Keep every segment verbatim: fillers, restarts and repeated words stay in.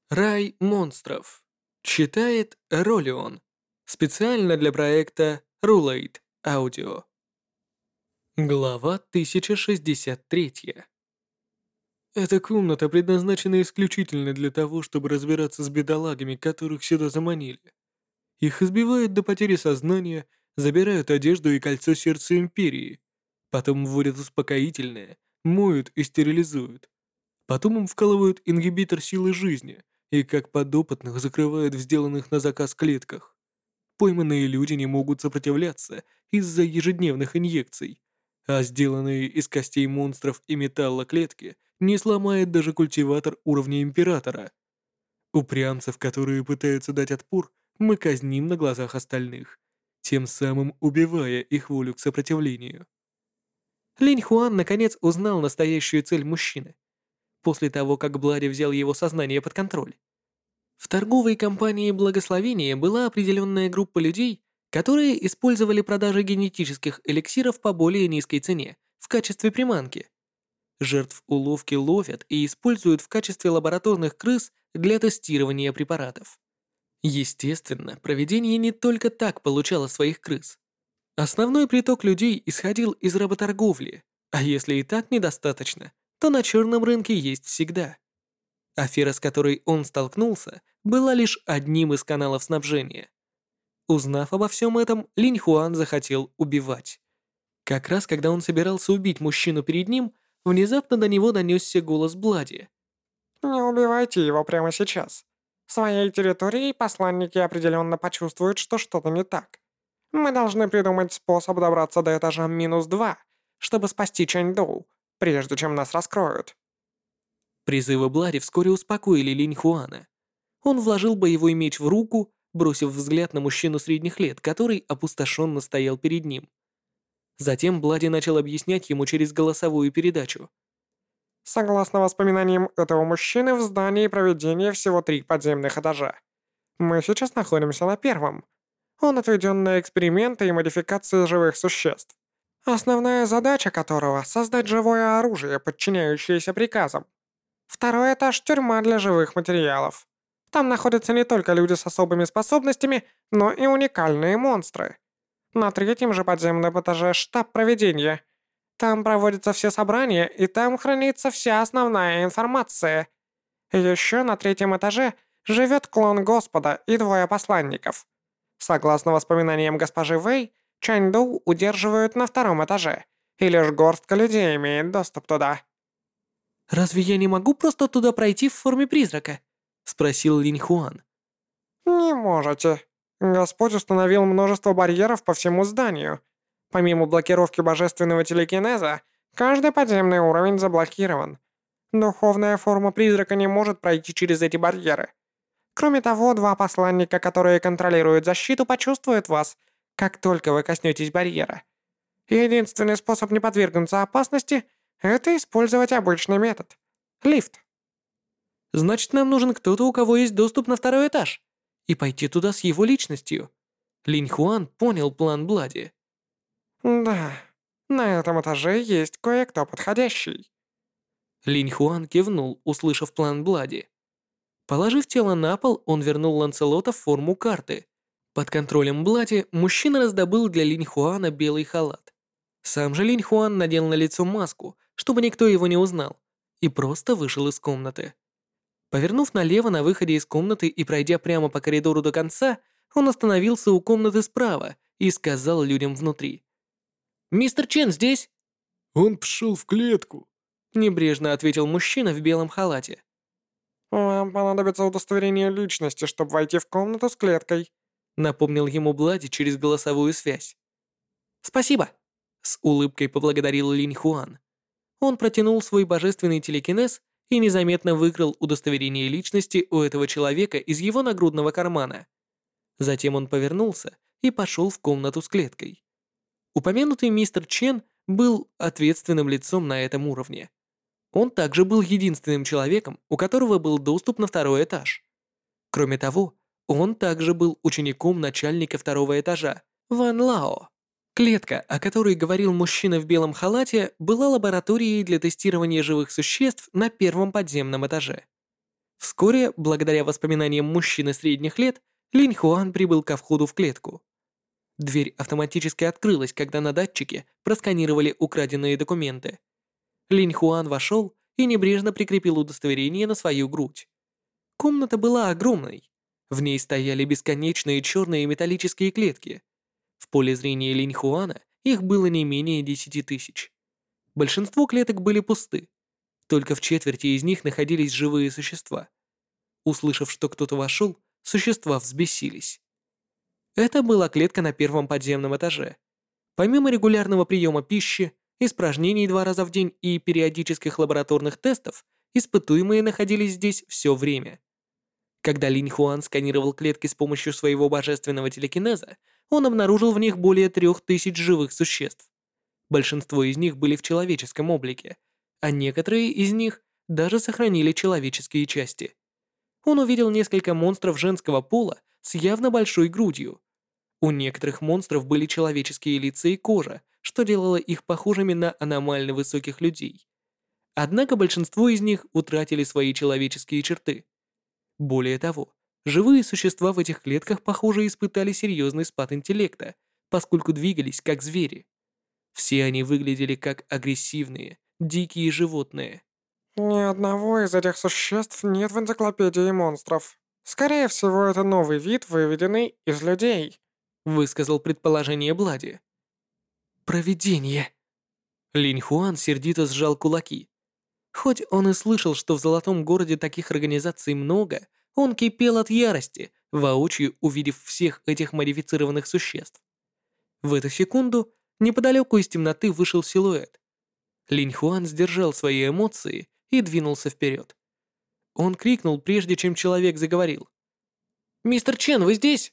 Рай монстров. Читает Ролион. Специально для проекта Rulate Audio. Глава тысяча шестьдесят три. Эта комната предназначена исключительно для того, чтобы разбираться с бедолагами, которых сюда заманили. Их избивают до потери сознания, забирают одежду и кольцо сердца Империи. Потом вводят успокоительное, моют и стерилизуют. Потом им вкалывают ингибитор силы жизни и как подопытных закрывают в сделанных на заказ клетках. Пойманные люди не могут сопротивляться из-за ежедневных инъекций, а сделанные из костей монстров и металла клетки не сломает даже культиватор уровня Императора. Упрямцев, которые пытаются дать отпор, мы казним на глазах остальных, тем самым убивая их волю к сопротивлению. Линь Хуан наконец узнал настоящую цель мужчины после того, как Блади взял его сознание под контроль. В торговой компании Благословения была определенная группа людей, которые использовали продажи генетических эликсиров по более низкой цене в качестве приманки. Жертв уловки ловят и используют в качестве лабораторных крыс для тестирования препаратов. Естественно, проведение не только так получало своих крыс. Основной приток людей исходил из работорговли, а если и так недостаточно, то на черном рынке есть всегда. Афера, с которой он столкнулся, была лишь одним из каналов снабжения. Узнав обо всем этом, Линь Хуан захотел убивать. Как раз когда он собирался убить мужчину перед ним, внезапно до него донесся голос Блади. Не убивайте его прямо сейчас. В своей территории посланники определенно почувствуют, что что-то не так. Мы должны придумать способ добраться до этажа минус два, чтобы спасти Чэньдоу, прежде чем нас раскроют. Призывы Блади вскоре успокоили Линь Хуана. Он вложил боевой меч в руку, бросив взгляд на мужчину средних лет, который опустошенно стоял перед ним. Затем Блади начал объяснять ему через голосовую передачу. Согласно воспоминаниям этого мужчины, в здании проведения всего три подземных этажа. Мы сейчас находимся на первом. Он отведен на эксперименты и модификации живых существ, основная задача которого — создать живое оружие, подчиняющееся приказам. Второй этаж — тюрьма для живых материалов. Там находятся не только люди с особыми способностями, но и уникальные монстры. На третьем же подземном этаже штаб проведения. Там проводятся все собрания, и там хранится вся основная информация. Еще на третьем этаже живет клон Господа и двое посланников. Согласно воспоминаниям госпожи Вэй, Чаньдоу удерживают на втором этаже, и лишь горстка людей имеет доступ туда. «Разве я не могу просто туда пройти в форме призрака?» — спросил Линь Хуан. «Не можете. Господь установил множество барьеров по всему зданию. Помимо блокировки божественного телекинеза, каждый подземный уровень заблокирован. Духовная форма призрака не может пройти через эти барьеры. Кроме того, два посланника, которые контролируют защиту, почувствуют вас, как только вы коснетесь барьера. Единственный способ не подвергнуться опасности — это использовать обычный метод. Лифт. «Значит, нам нужен кто-то, у кого есть доступ на второй этаж, и пойти туда с его личностью». Линь Хуан понял план Блади. Да, на этом этаже есть кое-кто подходящий. Линь Хуан кивнул, услышав план Блади. Положив тело на пол, он вернул Ланцелота в форму карты. Под контролем Блади мужчина раздобыл для Линь Хуана белый халат. Сам же Линь Хуан надел на лицо маску, чтобы никто его не узнал, и просто вышел из комнаты. Повернув налево на выходе из комнаты и пройдя прямо по коридору до конца, он остановился у комнаты справа и сказал людям внутри. «Мистер Чен здесь?» «Он пошел в клетку», — небрежно ответил мужчина в белом халате. Вам понадобится удостоверение личности, чтобы войти в комнату с клеткой. Напомнил ему Блади через голосовую связь. «Спасибо!» — с улыбкой поблагодарил Линь Хуан. Он протянул свой божественный телекинез и незаметно выкрал удостоверение личности у этого человека из его нагрудного кармана. Затем он повернулся и пошел в комнату с клеткой. Упомянутый мистер Чен был ответственным лицом на этом уровне. Он также был единственным человеком, у которого был доступ на второй этаж. Кроме того, он также был учеником начальника второго этажа, Ван Лао. Клетка, о которой говорил мужчина в белом халате, была лабораторией для тестирования живых существ на первом подземном этаже. Вскоре, благодаря воспоминаниям мужчины средних лет, Линь Хуан прибыл ко входу в клетку. Дверь автоматически открылась, когда на датчике просканировали украденные документы. Линь Хуан вошел и небрежно прикрепил удостоверение на свою грудь. Комната была огромной. В ней стояли бесконечные черные металлические клетки. В поле зрения Линь Хуана их было не менее десяти тысяч. Большинство клеток были пусты. Только в четверти из них находились живые существа. Услышав, что кто-то вошел, существа взбесились. Это была клетка на первом подземном этаже. Помимо регулярного приема пищи, испражнений два раза в день и периодических лабораторных тестов, испытуемые находились здесь все время. Когда Линь Хуан сканировал клетки с помощью своего божественного телекинеза, он обнаружил в них более трех тысяч живых существ. Большинство из них были в человеческом облике, а некоторые из них даже сохранили человеческие части. Он увидел несколько монстров женского пола с явно большой грудью. У некоторых монстров были человеческие лица и кожа, что делало их похожими на аномально высоких людей. Однако большинство из них утратили свои человеческие черты. Более того, живые существа в этих клетках, похоже, испытали серьезный спад интеллекта, поскольку двигались как звери. Все они выглядели как агрессивные, дикие животные. Ни одного из этих существ нет в энциклопедии монстров. Скорее всего, это новый вид, выведенный из людей. Высказал предположение Блади. Провидение. Линь Хуан сердито сжал кулаки. Хоть он и слышал, что в Золотом городе таких организаций много, он кипел от ярости, воочию увидев всех этих модифицированных существ. В эту секунду неподалеку из темноты вышел силуэт. Линь Хуан сдержал свои эмоции и двинулся вперед. Он крикнул, прежде чем человек заговорил. «Мистер Чен, вы здесь?»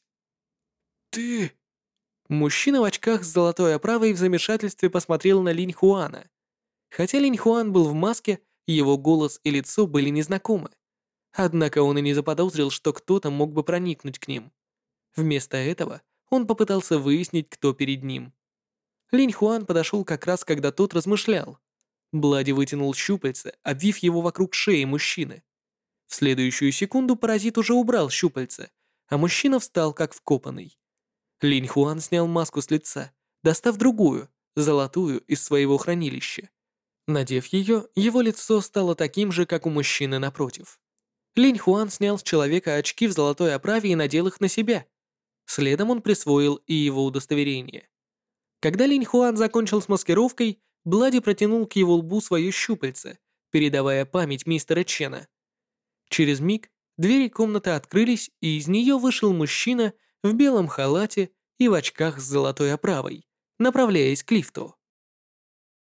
Ты... Мужчина в очках с золотой оправой в замешательстве посмотрел на Линь Хуана. Хотя Линь Хуан был в маске, его голос и лицо были незнакомы. Однако он и не заподозрил, что кто-то мог бы проникнуть к ним. Вместо этого он попытался выяснить, кто перед ним. Линь Хуан подошел как раз, когда тот размышлял. Блади вытянул щупальце, обвив его вокруг шеи мужчины. В следующую секунду паразит уже убрал щупальце, а мужчина встал как вкопанный. Линь Хуан снял маску с лица, достав другую, золотую, из своего хранилища. Надев ее, его лицо стало таким же, как у мужчины напротив. Линь Хуан снял с человека очки в золотой оправе и надел их на себя. Следом он присвоил и его удостоверение. Когда Линь Хуан закончил с маскировкой, Блади протянул к его лбу свое щупальце, передавая память мистера Чена. Через миг двери комнаты открылись, и из нее вышел мужчина в белом халате и в очках с золотой оправой, направляясь к лифту.